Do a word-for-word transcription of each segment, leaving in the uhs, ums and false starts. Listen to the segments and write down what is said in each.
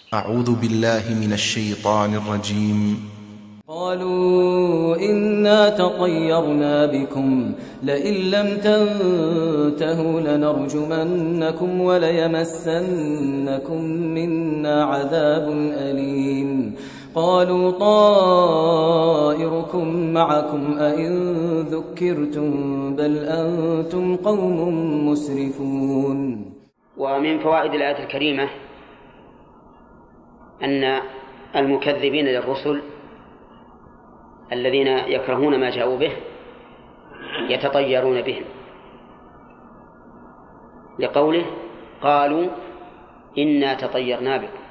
أعوذ بالله من الشيطان الرجيم. قالوا إنا تطيرنا بكم لئن لم تنتهوا لنرجمنكم وليمسنكم منا عذاب أليم. قالوا طائركم معكم أئن ذكرتم بل أنتم قوم مسرفون. ومن فوائد الآية الكريمة أن المكذبين للرسل الذين يكرهون ما جاءوا به يتطيرون بهم، لقوله قالوا إنا تطيرنا بكم.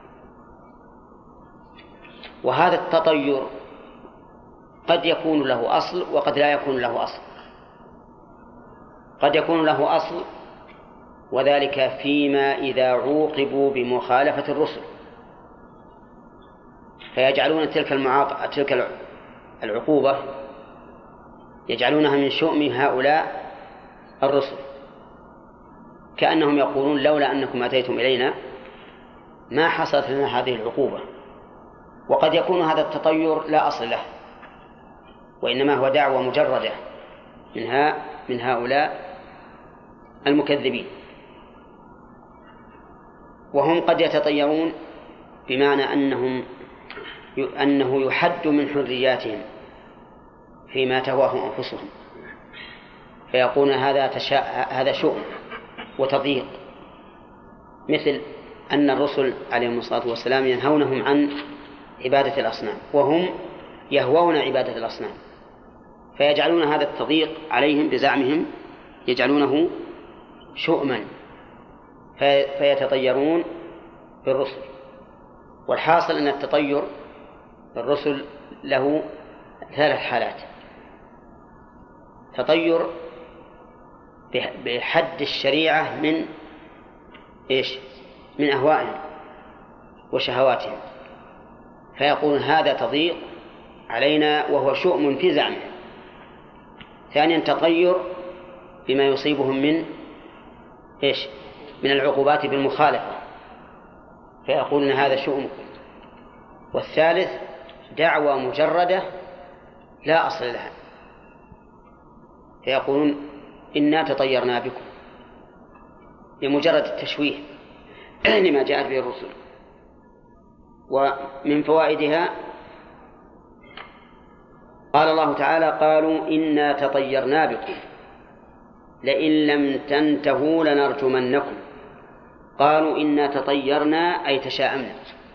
وهذا التطير قد يكون له أصل وقد لا يكون له أصل. قد يكون له أصل، وذلك فيما إذا عوقبوا بمخالفة الرسل فيجعلون تلك المعاق... تلك العقوبة يجعلونها من شؤم هؤلاء الرسل، كأنهم يقولون لولا أنكم أتيتم إلينا ما حصلت لنا هذه العقوبة. وقد يكون هذا التطير لا أصل له، وإنما هو دعوة مجردة منها من هؤلاء المكذبين. وهم قد يتطيرون بمعنى أنهم أنه يحد من حرياتهم فيما تهواه أنفسهم، فيقول هذا تشاء هذا شؤم وتضييق، مثل أن الرسل عليهم الصلاة والسلام ينهونهم عن عبادة الأصنام وهم يهوون عبادة الأصنام، فيجعلون هذا التضييق عليهم بزعمهم يجعلونه شؤما فيتطيرون بالرسل. والحاصل أن التطير بالرسل له ثلاث حالات: تطير بحد الشريعة من إيش؟ من أهوائهم وشهواتهم، فيقول هذا تضييق علينا وهو شؤم في زعمه. ثانيا تطير بما يصيبهم من إيش؟ من العقوبات بالمخالفة، فيقولون هذا شؤم. والثالث دعوة مجردة لا أصل لها، فيقولون إنا تطيرنا بكم لمجرد التشويه لما جاءت به الرسل. ومن فوائدها قال الله تعالى قالوا إنا تطيرنا بكم لئن لم تنتهوا لنرجمنكم. قالوا إنا تطيرنا أي تشاءمنا.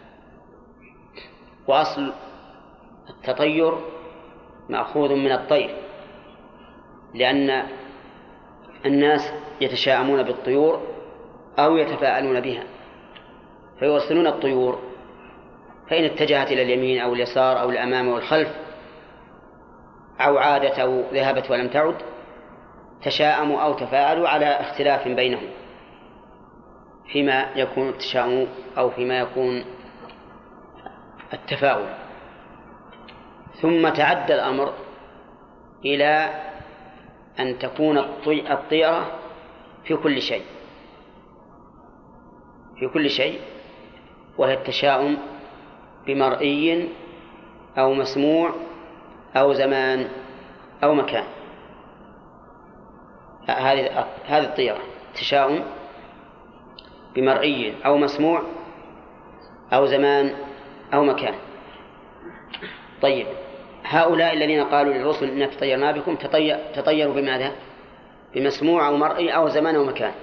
وأصل التطير مأخوذ من الطير، لأن الناس يتشاءمون بالطيور أو يتفاءلون بها فيوصلون الطيور، فإن اتجهت إلى اليمين أو اليسار أو الأمام والخلف أو عادت أو ذهبت ولم تعد تشاءموا أو تفاءلوا على اختلاف بينهم فيما يكون التشاؤم أو فيما يكون التفاؤل. ثم تعدى الأمر إلى أن تكون الطيرة في كل شيء في كل شيء وهي التشاؤم بمرئي أو مسموع أو زمان أو مكان. هذه هذه الطيرة تشاؤم بمرئي أو مسموع أو زمان أو مكان. طيب، هؤلاء الذين قالوا للرسل إن تطيرنا بكم تطيروا بماذا؟ بمسموع أو مرئي أو زمان أو مكان.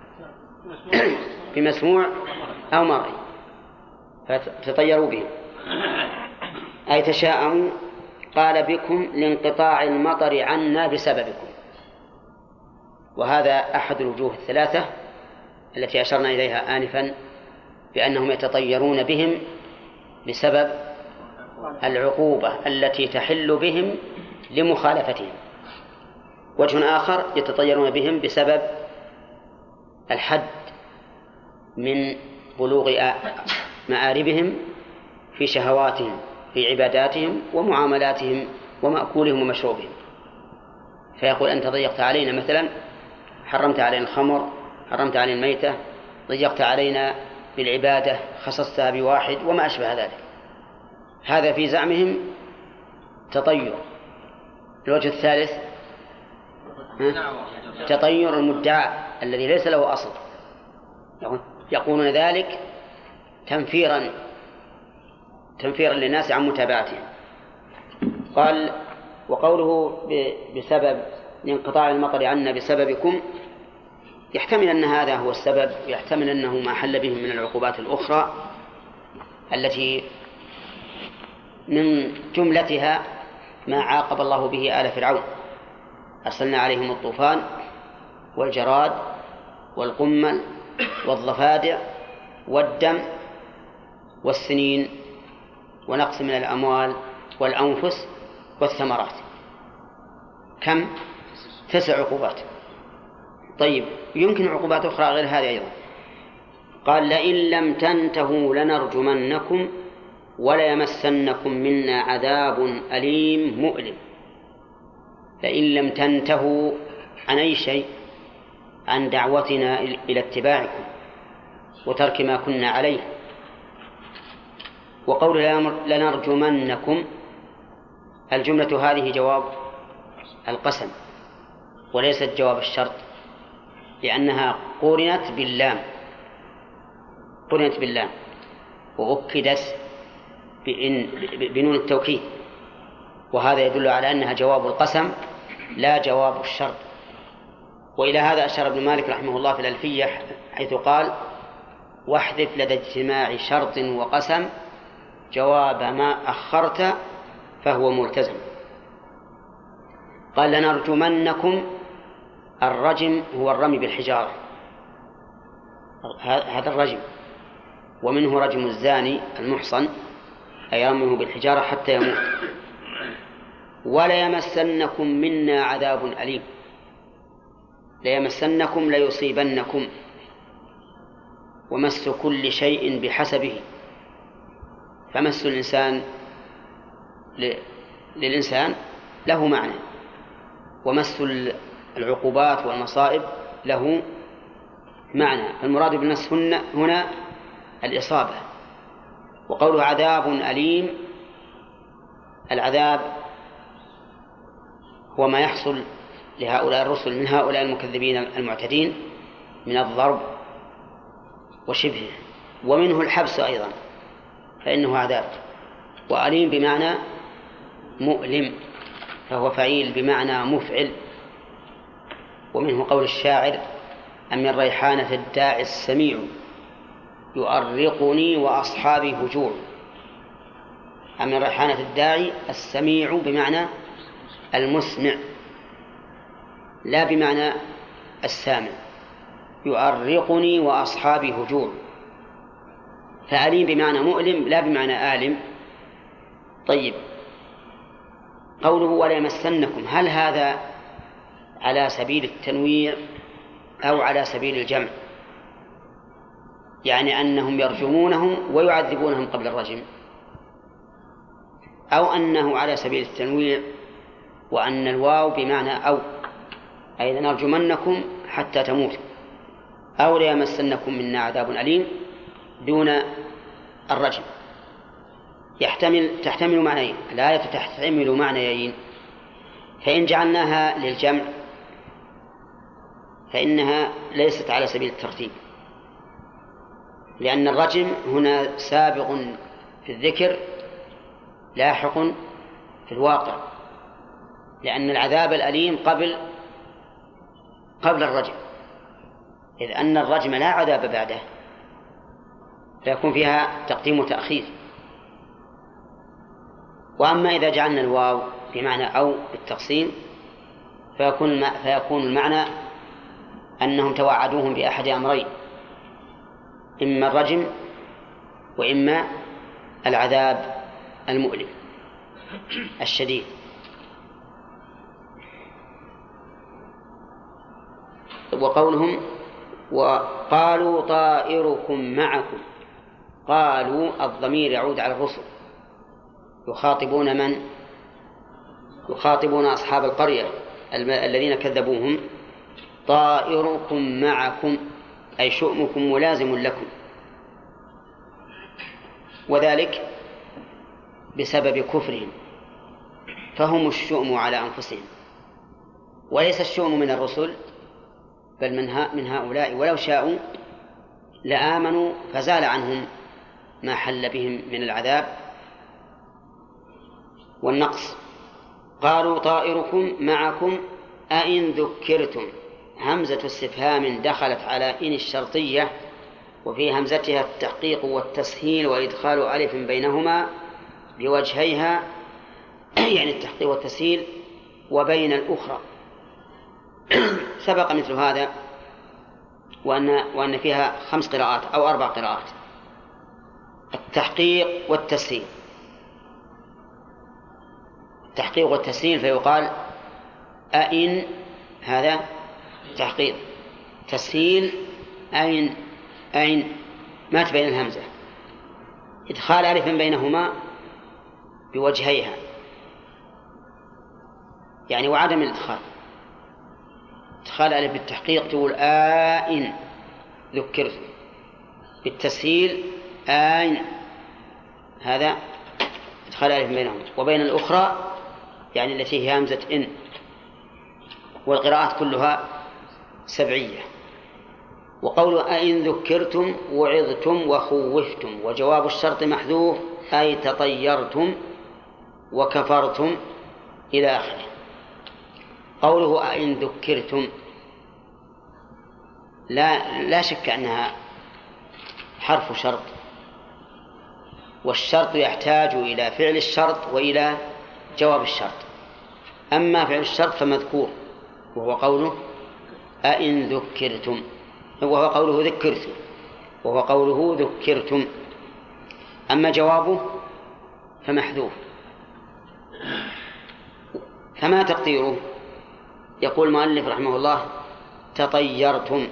بمسموع أو مرئي فتطيروا بهم أي تشاءموا. قال بكم لانقطاع المطر عنا بسببكم، وهذا أحد الوجوه الثلاثة التي أشرنا إليها آنفا بأنهم يتطيرون بهم بسبب العقوبة التي تحل بهم لمخالفتهم. وجه آخر يتطيرون بهم بسبب الحد من بلوغ مآربهم في شهواتهم في عباداتهم ومعاملاتهم ومأكولهم ومشروبهم، فيقول أنت ضيقت علينا، مثلا حرمت علينا الخمر، حرمت علينا الميتة، ضيقت علينا بالعبادة خصصتها بواحد وما أشبه ذلك. هذا في زعمهم تطير. الوجه الثالث تطير المدعى الذي ليس له أصل، يقولون ذلك تنفيرا تنفيرا للناس عن متابعتهم. قال وقوله بسبب انقطاع المطر عنا بسببكم، يحتمل أن هذا هو السبب، ويحتمل أنه ما حل بهم من العقوبات الأخرى التي من جملتها ما عاقب الله به آل فرعون: أرسلنا عليهم الطوفان والجراد والقمل والضفادع والدم والسنين ونقص من الأموال والأنفس والثمرات. كم؟ تسع عقوبات. طيب، يمكن عقوبات أخرى غير هذه أيضا. قال لئن لم تنتهوا لنرجمنكم وليمسنكم منا عذاب أليم مؤلم. لئن لم تنتهوا عن أي شيء؟ عن دعوتنا إلى اتباعكم وترك ما كنا عليه. وقول لنرجمنكم، الجملة هذه جواب القسم وليست جواب الشرط، لأنها قرنت باللام قرنت باللام وأكدت بنون التوكيد، وهذا يدل على أنها جواب القسم لا جواب الشرط. وإلى هذا أشار ابن مالك رحمه الله في الألفية حيث قال: واحذف لدى اجتماع شرط وقسم جواب ما أخرت فهو ملتزم. قال لنرجمنكم، الرجم هو الرمي بالحجارة، هذا الرجم، ومنه رجم الزاني المحصن أي رميه بالحجارة حتى يموت. وليمسنكم منا عذاب أليم، ليمسنكم ليصيبنكم، ومس كل شيء بحسبه، فمس الإنسان للإنسان له معنى، ومس العقوبات والمصائب له معنى. المراد بالمس هنا الإصابة. وقوله عذاب أليم، العذاب هو ما يحصل لهؤلاء الرسل من هؤلاء المكذبين المعتدين من الضرب وشبهه، ومنه الحبس أيضا فإنه عذاب. وأليم بمعنى مؤلم، فهو فعيل بمعنى مفعل. ومنه قول الشاعر: أمن ريحانة الداعي السميع يؤرقني وأصحابي هجوع. أمن ريحانة الداعي السميع بمعنى المسمع لا بمعنى السامع، يؤرقني وأصحابي هجوع، فأليم بمعنى مؤلم لا بمعنى آلم. طيب، قوله ولا يمسنكم، هل هذا على سبيل التنويع أو على سبيل الجمع؟ يعني أنهم يرجمونهم ويعذبونهم قبل الرجم، أو أنه على سبيل التنويع وأن الواو بمعنى أو، أي نرجمنكم حتى تموتوا، أو ليمسنكم منا عذاب أليم دون الرجم. يحتمل تحتمل معنيين، الآية تحتمل معنيين، فإن جعلناها للجمع فإنها ليست على سبيل الترتيب، لأن الرجم هنا سابق في الذكر لاحق في الواقع، لأن العذاب الأليم قبل قبل الرجم، إذ أن الرجم لا عذاب بعده، فيكون فيها تقديم وتأخير. وأما إذا جعلنا الواو بمعنى أو بالتقسيم فيكون فيكون المعنى أنهم توعدوهم بأحد أمرين: إما الرجم وإما العذاب المؤلم الشديد. وقولهم وقالوا طائركم معكم، قالوا الضمير يعود على الرسل، يخاطبون من؟ يخاطبون أصحاب القرية الذين كذبوهم. طائركم معكم أي شؤمكم ملازم لكم، وذلك بسبب كفرهم، فهم الشؤم على أنفسهم، وليس الشؤم من الرسل بل من هؤلاء، ولو شاءوا لآمنوا فزال عنهم ما حل بهم من العذاب والنقص. قالوا طائركم معكم أئن ذكرتم، همزة استفهام دخلت على إن الشرطية، وفي همزتها التحقيق والتسهيل وإدخال ألف بينهما بوجهيها يعني التحقيق والتسهيل وبين الأخرى. سبق مثل هذا وأن, وأن فيها خمس قراءات أو أربع قراءات، التحقيق والتسهيل. التحقيق والتسهيل فيقال أئن، هذا تحقيق. تسهيل أين أين ما تبين الهمزة، إدخال ألف بينهما بوجهيها يعني وعدم الإدخال. إدخال ألف بالتحقيق تقول آئن ذكرت، بالتسهيل آئن، هذا إدخال ألف بينهما، وبين الأخرى يعني التي هي همزة إن. والقراءات كلها سبعية. وقول أئن ذكرتم وعظتم وخوفتم، وجواب الشرط محذوف أي تطيرتم وكفرتم إلى آخره. قوله أئن ذكرتم لا, لا شك أنها حرف شرط، والشرط يحتاج إلى فعل الشرط وإلى جواب الشرط. أما فعل الشرط فمذكور وهو قوله أئن ذكرتم، وهو قوله ذكرتم وهو قوله ذكرتم. أما جوابه فمحذوف. فما تقديره؟ يقول المؤلف رحمه الله تطيرتم،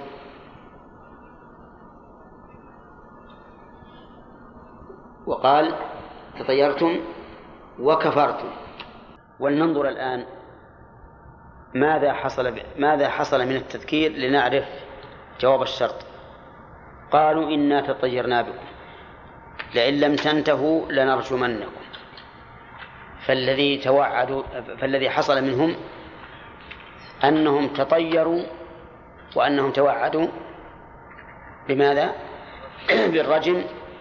وقال تطيرتم وكفرتم. ولننظر الآن ماذا حصل ماذا حصل من التذكير لنعرف جواب الشرط. قالوا إنا تطيرنا بكم لئن لم تنتهوا لنرجمنكم. فالذي توعدوا فالذي حصل منهم أنهم تطيروا وأنهم توعدوا بماذا؟ بالرجم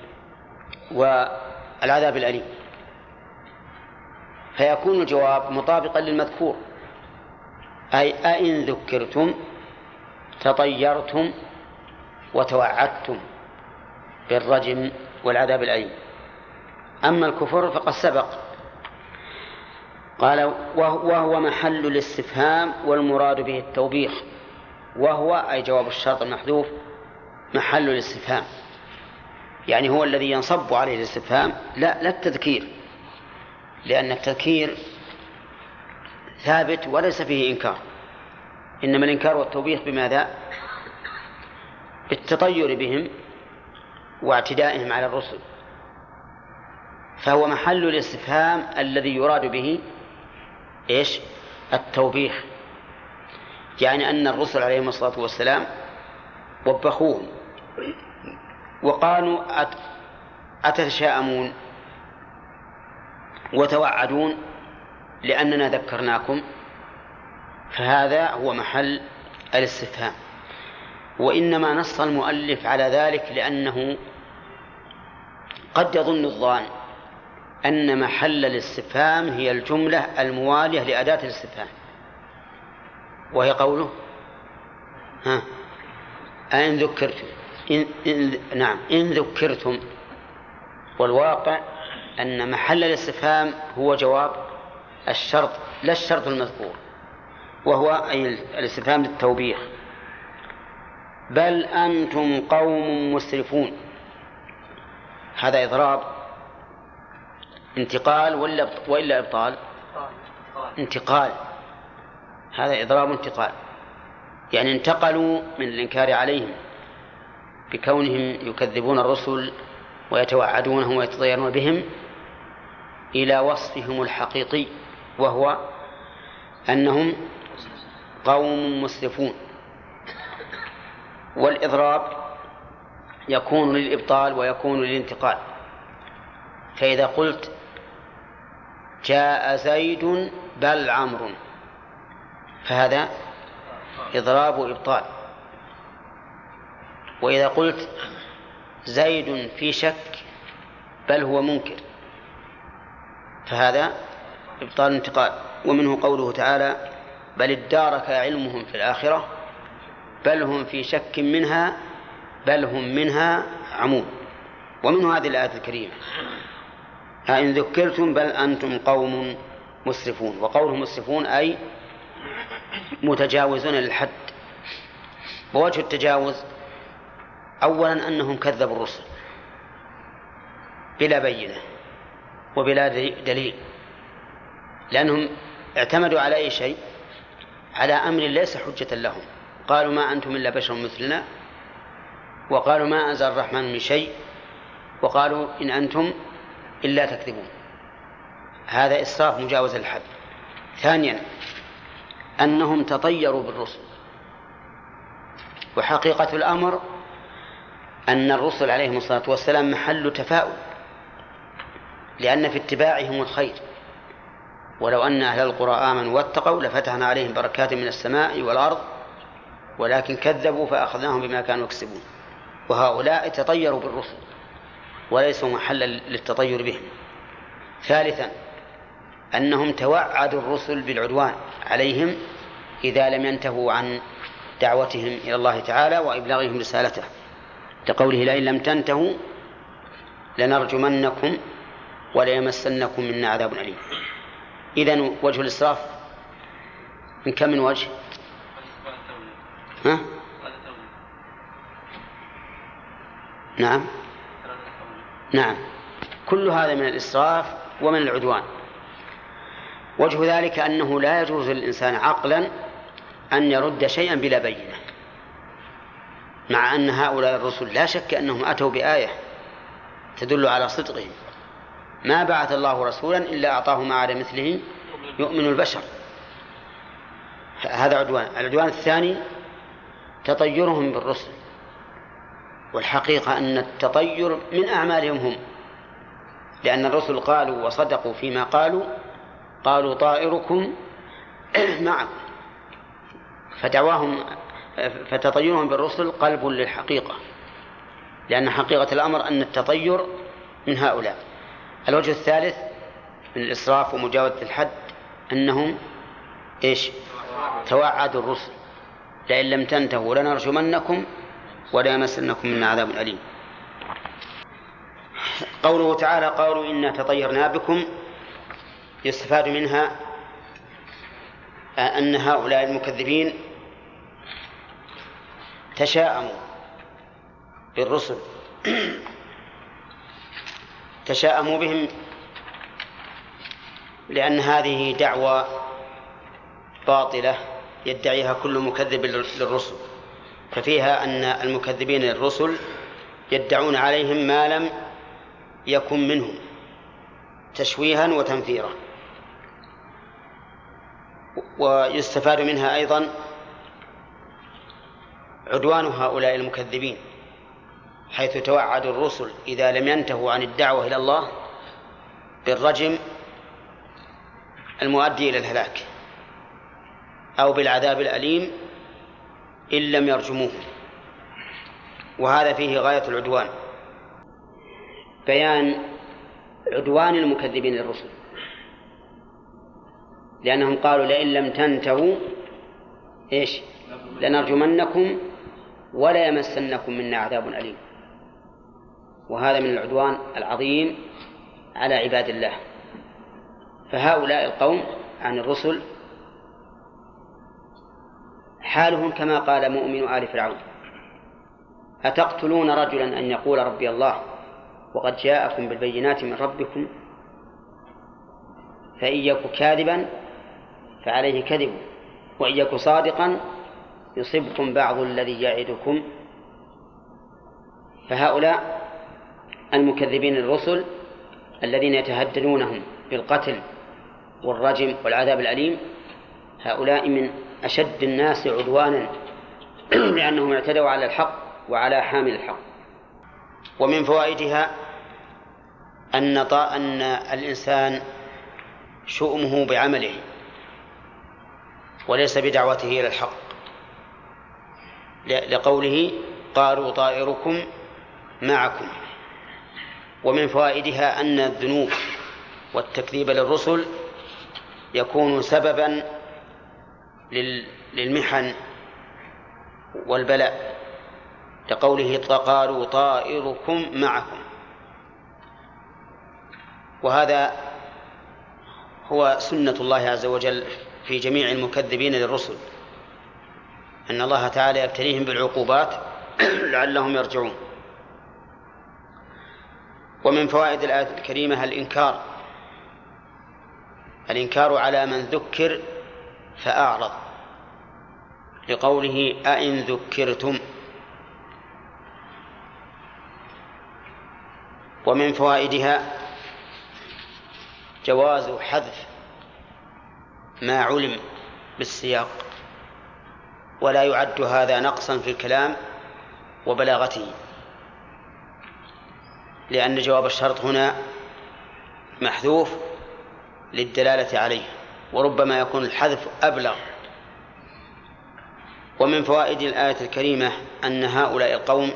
والعذاب الأليم، فيكون الجواب مطابقا للمذكور، أي أئن ذكرتم تطيرتم وتوعدتم بالرجم والعذاب الأليم. أما الكفر فقد سبق. قال وهو محل الاستفهام والمراد به التوبيخ. وهو أي جواب الشرط المحذوف محل الاستفهام، يعني هو الذي ينصب عليه الاستفهام، لا لا التذكير، لأن التذكير ثابت وليس فيه إنكار، إنما الإنكار والتوبيخ بماذا؟ بالتطير بهم واعتدائهم على الرسل. فهو محل الاستفهام الذي يراد به إيش؟ التوبيخ، يعني أن الرسل عليهم الصلاة والسلام وبخوهم وقالوا أتتشاءمون وتوعدون لأننا ذكرناكم، فهذا هو محل الاستفهام. وإنما نص المؤلف على ذلك لأنه قد يظن الظان أن محل الاستفهام هي الجملة الموالية لأداة الاستفهام، وهي قوله ها أئن ذكرتم إن إن نعم إن ذكرتم. والواقع أن محل الاستفهام هو جواب الشرط لا الشرط المذكور، وهو أي الاستفهام للتوبيخ. بل أنتم قوم مسرفون، هذا إضراب انتقال ولا وإلا إبطال؟ انتقال، هذا إضراب انتقال، يعني انتقلوا من الإنكار عليهم بكونهم يكذبون الرسل ويتوعدونهم ويتطيرون بهم إلى وصفهم الحقيقي، وهو أنهم قوم مسرفون. والإضراب يكون للإبطال ويكون للانتقال. فإذا قلت جاء زيد بل عمرو فهذا إضراب وإبطال. وإذا قلت زيد في شك بل هو منكر فهذا إبطال انتقال. ومنه قوله تعالى بل ادارك علمهم في الآخرة بل هم في شك منها بل هم منها عمون. ومنه هذه الآية الكريمة أئن ذكرتم بل أنتم قوم مسرفون. وقولهم مسرفون أي متجاوزون للحد. ووجه التجاوز أولا أنهم كذبوا الرسل بلا بينة وبلا دليل، لأنهم اعتمدوا على أي شيء؟ على أمر ليس حجة لهم. قالوا ما أنتم إلا بشر مثلنا، وقالوا ما أنزل الرحمن من شيء، وقالوا إن أنتم إلا تكذبون. هذا إسراف مجاوز الحد. ثانيا أنهم تطيروا بالرسل. وحقيقة الأمر أن الرسل عليهم الصلاة والسلام محل تفاؤل، لأن في اتباعهم الخير. ولو أن أهل القرى آمنوا واتقوا لفتحنا عليهم بركات من السماء والأرض ولكن كذبوا فأخذناهم بما كانوا يكسبون. وهؤلاء تطيروا بالرسل وليسوا محلا للتطير بهم. ثالثا أنهم توعدوا الرسل بالعدوان عليهم إذا لم ينتهوا عن دعوتهم إلى الله تعالى وإبلاغهم رسالته، كقوله لئن لم تنتهوا لنرجمنكم وليمسنكم منا عذاب أليم. إذن وجه الإسراف من كم من وجه؟ ها؟ نعم نعم كل هذا من الإسراف ومن العدوان. وجه ذلك أنه لا يجوز للإنسان عقلا أن يرد شيئا بلا بينة، مع أن هؤلاء الرسل لا شك أنهم أتوا بآية تدل على صدقهم. ما بعث الله رسولا إلا أعطاه ما على مثله يؤمن البشر. هذا عدوان. العدوان الثاني تطيرهم بالرسل، والحقيقة أن التطير من أعمالهم هم، لأن الرسل قالوا وصدقوا فيما قالوا قالوا طائركم معكم. فدعواهم فتطيرهم بالرسل قلب للحقيقة، لأن حقيقة الأمر أن التطير من هؤلاء. الوجه الثالث من الإسراف ومجاوزة الحد أنهم إيش؟ توعدوا الرسل لئن لم تنتهوا لنرجمنكم وليمسنكم منا عذاب أليم. قوله تعالى قالوا إنا تطيرنا بكم، يستفاد منها أن هؤلاء المكذبين تشاءموا بالرسل، تشاءموا بهم لأن هذه دعوة باطلة يدعيها كل مكذب للرسل، ففيها أن المكذبين للرسل يدعون عليهم ما لم يكن منهم تشويها وتنفيرا. ويستفاد منها أيضا عدوان هؤلاء المكذبين، حيث توعدوا الرسل إذا لم ينتهوا عن الدعوة إلى الله بالرجم المؤدي إلى الهلاك أو بالعذاب الأليم إن لم يرجموه. وهذا فيه غاية العدوان، بيان عدوان المكذبين للرسل، لأنهم قالوا لئن لم تنتهوا إيش لنرجمنكم ولا يمسنكم منا عذاب أليم. وهذا من العدوان العظيم على عباد الله. فهؤلاء القوم عن الرسل حالهم كما قال مؤمن آل فرعون أتقتلون رجلا أن يقول ربي الله وقد جاءكم بالبينات من ربكم فإن يك كاذبا فعليه كذب وإن يك صادقا يصبكم بعض الذي يعدكم. فهؤلاء المكذبين الرسل الذين يتهددونهم بالقتل والرجم والعذاب الأليم هؤلاء من أشد الناس عدوانا لأنهم اعتدوا على الحق وعلى حامل الحق. ومن فوائدها أن أن الإنسان شؤمه بعمله وليس بدعوته إلى الحق، لقوله قالوا طائركم معكم. ومن فوائدها أن الذنوب والتكذيب للرسل يكون سببا للمحن والبلاء، لقوله قالوا طائركم معكم. وهذا هو سنة الله عز وجل في جميع المكذبين للرسل، أن الله تعالى يبتليهم بالعقوبات لعلهم يرجعون. ومن فوائد الآية الكريمة الإنكار الإنكار على من ذكر فأعرض، لقوله أئن ذكرتم. ومن فوائدها جواز حذف ما علم بالسياق، ولا يعد هذا نقصا في الكلام وبلاغته، لأن جواب الشرط هنا محذوف للدلالة عليه، وربما يكون الحذف أبلغ. ومن فوائد الآية الكريمة أن هؤلاء القوم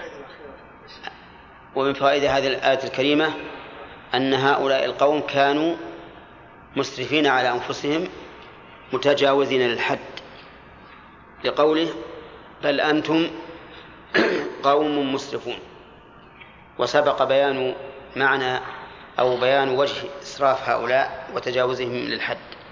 ومن فوائد هذه الآية الكريمة أن هؤلاء القوم كانوا مسرفين على أنفسهم متجاوزين للحد، لقوله بل أنتم قوم مسرفون. وسبق بيان معنى أو بيان وجه إسراف هؤلاء وتجاوزهم للحد.